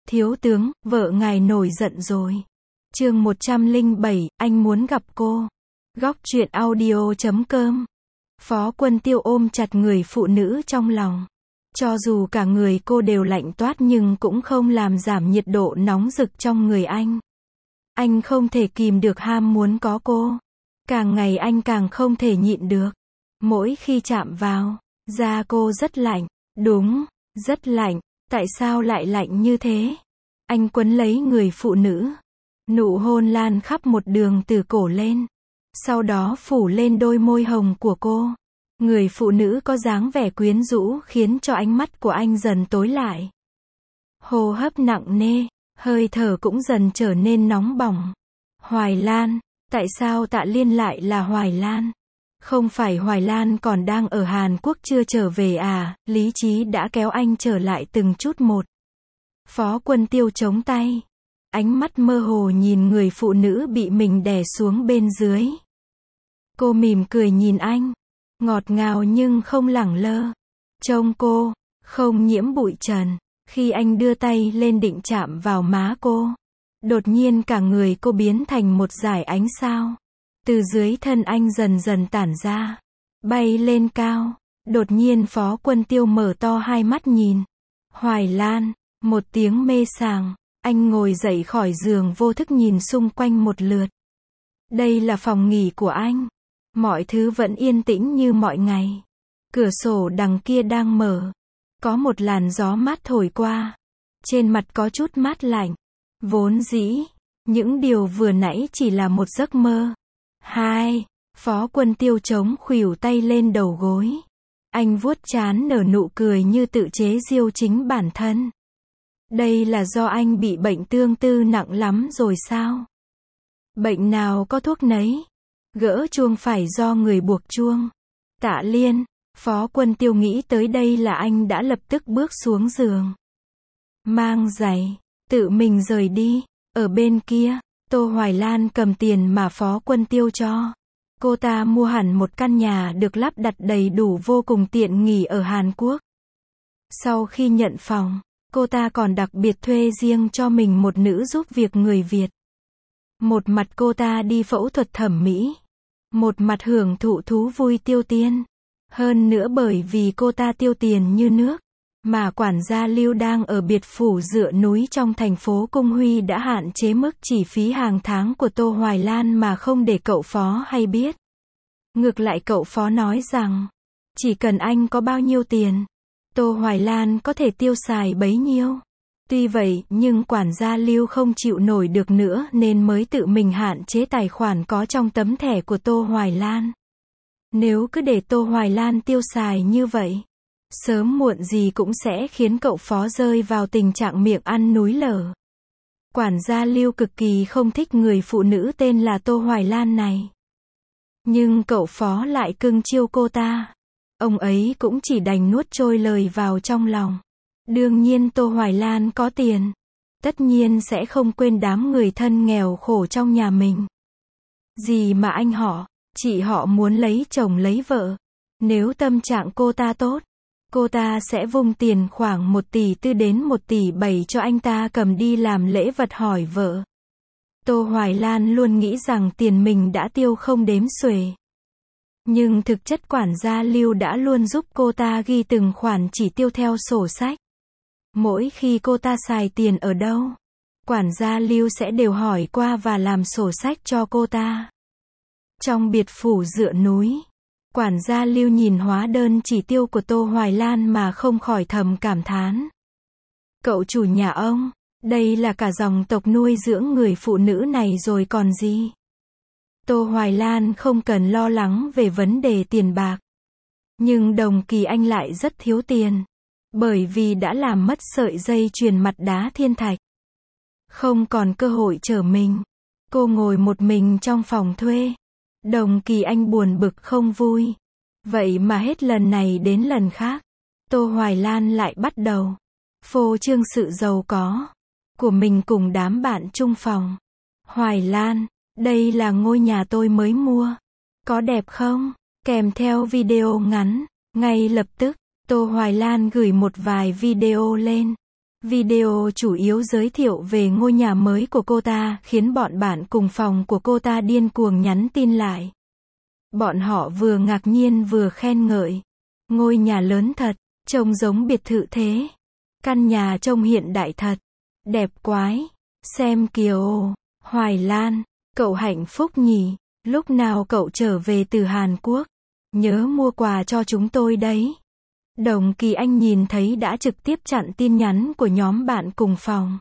Thiếu tướng, vợ ngài nổi giận rồi. Chương 107, anh muốn gặp cô. Góc truyện audio.com. Phó Quân Tiêu ôm chặt người phụ nữ trong lòng. Cho dù cả người cô đều lạnh toát nhưng cũng không làm giảm nhiệt độ nóng rực trong người anh. Anh không thể kìm được ham muốn có cô. Càng ngày anh càng không thể nhịn được. Mỗi khi chạm vào, da cô rất lạnh. Đúng, rất lạnh. Tại sao lại lạnh như thế? Anh quấn lấy người phụ nữ. Nụ hôn lan khắp một đường từ cổ lên. Sau đó phủ lên đôi môi hồng của cô. Người phụ nữ có dáng vẻ quyến rũ khiến cho ánh mắt của anh dần tối lại. Hô hấp nặng nề, hơi thở cũng dần trở nên nóng bỏng. Hoài Lan, tại sao Tạ Liên lại là Hoài Lan? Không phải Hoài Lan còn đang ở Hàn Quốc chưa trở về à? Lý trí đã kéo anh trở lại từng chút một. Phó Quân Tiêu chống tay. Ánh mắt mơ hồ nhìn người phụ nữ bị mình đè xuống bên dưới. Cô mỉm cười nhìn anh. Ngọt ngào nhưng không lẳng lơ. Trông cô, không nhiễm bụi trần. Khi anh đưa tay lên định chạm vào má cô. Đột nhiên cả người cô biến thành một dải ánh sao. Từ dưới thân anh dần dần tản ra. Bay lên cao. Đột nhiên Phó Quân Tiêu mở to hai mắt nhìn. Hoài Lan, một tiếng mê sảng. Anh ngồi dậy khỏi giường vô thức nhìn xung quanh một lượt. Đây là phòng nghỉ của anh. Mọi thứ vẫn yên tĩnh như mọi ngày. Cửa sổ đằng kia đang mở. Có một làn gió mát thổi qua. Trên mặt có chút mát lạnh. Vốn dĩ, những điều vừa nãy chỉ là một giấc mơ. Phó Quân Tiêu chống khuỷu tay lên đầu gối. Anh vuốt trán nở nụ cười như tự chế giễu chính bản thân. Đây là do anh bị bệnh tương tư nặng lắm rồi sao? Bệnh nào có thuốc nấy. Gỡ chuông phải do người buộc chuông. Tạ Liên, Phó Quân Tiêu nghĩ tới đây là anh đã lập tức bước xuống giường. Mang giày, tự mình rời đi. Ở bên kia, Tô Hoài Lan cầm tiền mà Phó Quân Tiêu cho. Cô ta mua hẳn một căn nhà được lắp đặt đầy đủ vô cùng tiện nghi ở Hàn Quốc. Sau khi nhận phòng, cô ta còn đặc biệt thuê riêng cho mình một nữ giúp việc người Việt. Một mặt cô ta đi phẫu thuật thẩm mỹ. Một mặt hưởng thụ thú vui tiêu tiền. Hơn nữa bởi vì cô ta tiêu tiền như nước. Mà quản gia Lưu đang ở biệt phủ dựa núi trong thành phố Cung Huy đã hạn chế mức chi phí hàng tháng của Tô Hoài Lan mà không để cậu Phó hay biết. Ngược lại cậu Phó nói rằng, chỉ cần anh có bao nhiêu tiền, Tô Hoài Lan có thể tiêu xài bấy nhiêu. Tuy vậy, nhưng quản gia Lưu không chịu nổi được nữa nên mới tự mình hạn chế tài khoản có trong tấm thẻ của Tô Hoài Lan. Nếu cứ để Tô Hoài Lan tiêu xài như vậy, sớm muộn gì cũng sẽ khiến cậu Phó rơi vào tình trạng miệng ăn núi lở. Quản gia Lưu cực kỳ không thích người phụ nữ tên là Tô Hoài Lan này. Nhưng cậu Phó lại cưng chiêu cô ta. Ông ấy cũng chỉ đành nuốt trôi lời vào trong lòng. Đương nhiên Tô Hoài Lan có tiền. Tất nhiên sẽ không quên đám người thân nghèo khổ trong nhà mình. Gì mà anh họ, chị họ muốn lấy chồng lấy vợ. Nếu tâm trạng cô ta tốt, cô ta sẽ vung tiền khoảng 1,4 tỷ đến 1,7 tỷ cho anh ta cầm đi làm lễ vật hỏi vợ. Tô Hoài Lan luôn nghĩ rằng tiền mình đã tiêu không đếm xuể. Nhưng thực chất quản gia Lưu đã luôn giúp cô ta ghi từng khoản chỉ tiêu theo sổ sách. Mỗi khi cô ta xài tiền ở đâu, quản gia Lưu sẽ đều hỏi qua và làm sổ sách cho cô ta. Trong biệt phủ dựa núi, quản gia Lưu nhìn hóa đơn chỉ tiêu của Tô Hoài Lan mà không khỏi thầm cảm thán. Cậu chủ nhà ông, đây là cả dòng tộc nuôi dưỡng người phụ nữ này rồi còn gì. Tô Hoài Lan không cần lo lắng về vấn đề tiền bạc. Nhưng Đồng Kỳ Anh lại rất thiếu tiền. Bởi vì đã làm mất sợi dây chuyền mặt đá thiên thạch. Không còn cơ hội trở mình. Cô ngồi một mình trong phòng thuê. Đồng Kỳ Anh buồn bực không vui. Vậy mà hết lần này đến lần khác, Tô Hoài Lan lại bắt đầu phô trương sự giàu có của mình cùng đám bạn chung phòng. Hoài Lan, đây là ngôi nhà tôi mới mua. Có đẹp không? Kèm theo video ngắn. Ngay lập tức, Tô Hoài Lan gửi một vài video lên. Video chủ yếu giới thiệu về ngôi nhà mới của cô ta, khiến bọn bạn cùng phòng của cô ta điên cuồng nhắn tin lại. Bọn họ vừa ngạc nhiên vừa khen ngợi. Ngôi nhà lớn thật, trông giống biệt thự thế. Căn nhà trông hiện đại thật. Đẹp quái. Xem kìa ồ. Hoài Lan, cậu hạnh phúc nhỉ? Lúc nào cậu trở về từ Hàn Quốc? Nhớ mua quà cho chúng tôi đấy. Đồng Kỳ Anh nhìn thấy đã trực tiếp chặn tin nhắn của nhóm bạn cùng phòng.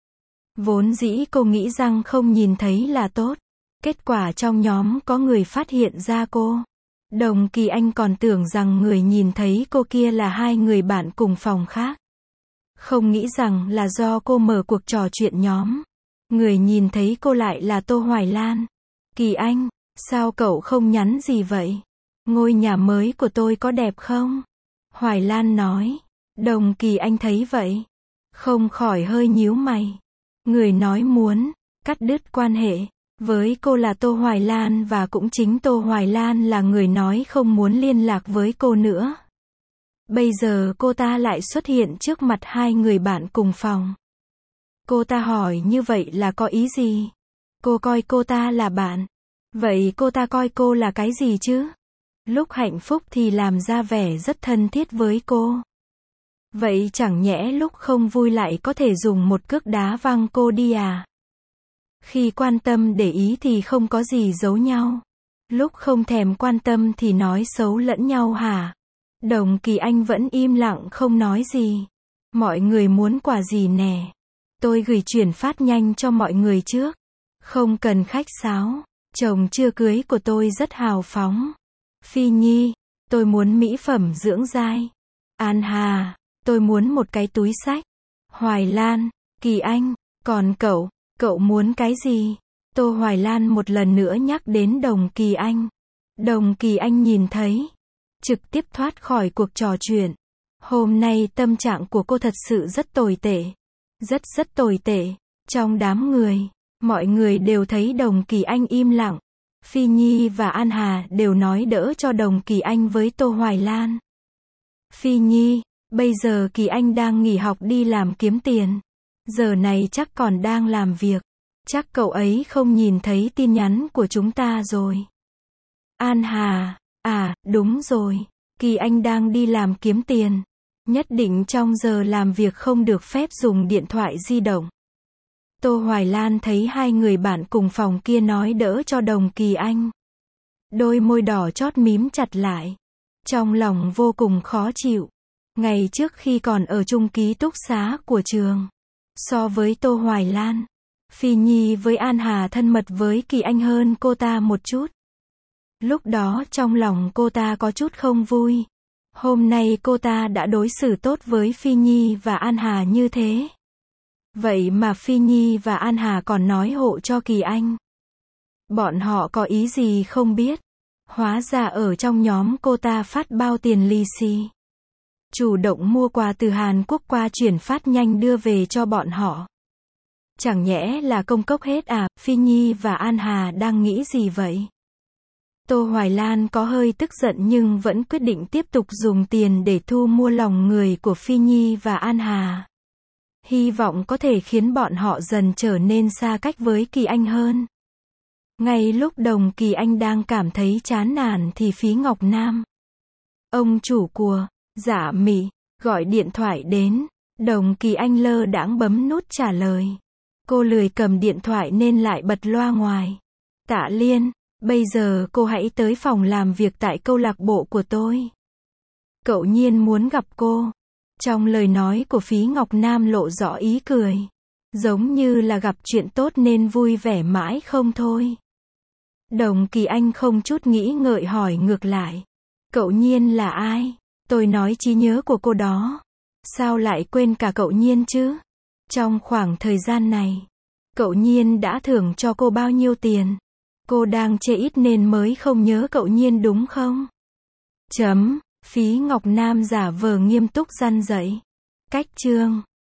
Vốn dĩ cô nghĩ rằng không nhìn thấy là tốt. Kết quả trong nhóm có người phát hiện ra cô. Đồng Kỳ Anh còn tưởng rằng người nhìn thấy cô kia là hai người bạn cùng phòng khác. Không nghĩ rằng là do cô mở cuộc trò chuyện nhóm. Người nhìn thấy cô lại là Tô Hoài Lan. Kỳ Anh, sao cậu không nhắn gì vậy? Ngôi nhà mới của tôi có đẹp không? Hoài Lan nói. Đồng Kỳ Anh thấy vậy, không khỏi hơi nhíu mày. Người nói muốn cắt đứt quan hệ với cô là Tô Hoài Lan, và cũng chính Tô Hoài Lan là người nói không muốn liên lạc với cô nữa. Bây giờ cô ta lại xuất hiện trước mặt hai người bạn cùng phòng. Cô ta hỏi như vậy là có ý gì? Cô coi cô ta là bạn. Vậy cô ta coi cô là cái gì chứ? Lúc hạnh phúc thì làm ra vẻ rất thân thiết với cô. Vậy chẳng nhẽ lúc không vui lại có thể dùng một cước đá văng cô đi à? Khi quan tâm để ý thì không có gì giấu nhau. Lúc không thèm quan tâm thì nói xấu lẫn nhau hả? Đồng Kỳ Anh vẫn im lặng không nói gì. Mọi người muốn quà gì nè? Tôi gửi chuyển phát nhanh cho mọi người trước. Không cần khách sáo. Chồng chưa cưới của tôi rất hào phóng. Phi Nhi, tôi muốn mỹ phẩm dưỡng dai. An Hà, tôi muốn một cái túi xách. Hoài Lan, Kỳ Anh, còn cậu muốn cái gì? Tô Hoài Lan một lần nữa nhắc đến Đồng Kỳ Anh. Đồng Kỳ Anh nhìn thấy, trực tiếp thoát khỏi cuộc trò chuyện. Hôm nay tâm trạng của cô thật sự rất tồi tệ. Rất tồi tệ. Trong đám người, mọi người đều thấy Đồng Kỳ Anh im lặng. Phi Nhi và An Hà đều nói đỡ cho Đồng Kỳ Anh với Tô Hoài Lan. Phi Nhi, bây giờ Kỳ Anh đang nghỉ học đi làm kiếm tiền. Giờ này chắc còn đang làm việc. Chắc cậu ấy không nhìn thấy tin nhắn của chúng ta rồi. An Hà, đúng rồi. Kỳ Anh đang đi làm kiếm tiền. Nhất định trong giờ làm việc không được phép dùng điện thoại di động. Tô Hoài Lan thấy hai người bạn cùng phòng kia nói đỡ cho Đồng Kỳ Anh. Đôi môi đỏ chót mím chặt lại. Trong lòng vô cùng khó chịu. Ngày trước khi còn ở chung ký túc xá của trường, so với Tô Hoài Lan, Phi Nhi với An Hà thân mật với Kỳ Anh hơn cô ta một chút. Lúc đó trong lòng cô ta có chút không vui. Hôm nay cô ta đã đối xử tốt với Phi Nhi và An Hà như thế. Vậy mà Phi Nhi và An Hà còn nói hộ cho Kỳ Anh. Bọn họ có ý gì không biết. Hóa ra ở trong nhóm cô ta phát bao tiền lì xì. Chủ động mua quà từ Hàn Quốc qua chuyển phát nhanh đưa về cho bọn họ. Chẳng nhẽ là công cốc hết à? Phi Nhi và An Hà đang nghĩ gì vậy? Tô Hoài Lan có hơi tức giận nhưng vẫn quyết định tiếp tục dùng tiền để thu mua lòng người của Phi Nhi và An Hà. Hy vọng có thể khiến bọn họ dần trở nên xa cách với Kỳ Anh hơn. Ngay lúc Đồng Kỳ Anh đang cảm thấy chán nản thì Phí Ngọc Nam, ông chủ của Dạ Mị, gọi điện thoại đến. Đồng Kỳ Anh lơ đãng bấm nút trả lời. Cô lười cầm điện thoại nên lại bật loa ngoài. Tạ Liên, bây giờ cô hãy tới phòng làm việc tại câu lạc bộ của tôi. Cậu Nhiên muốn gặp cô. Trong lời nói của Phí Ngọc Nam lộ rõ ý cười. Giống như là gặp chuyện tốt nên vui vẻ mãi không thôi. Đồng Kỳ Anh không chút nghĩ ngợi hỏi ngược lại. Cậu Nhiên là ai? Tôi nói trí nhớ của cô đó. Sao lại quên cả cậu Nhiên chứ? Trong khoảng thời gian này, cậu Nhiên đã thưởng cho cô bao nhiêu tiền? Cô đang chê ít nên mới không nhớ cậu Nhiên đúng không? Phí Ngọc Nam giả vờ nghiêm túc răn dạy. Cách chương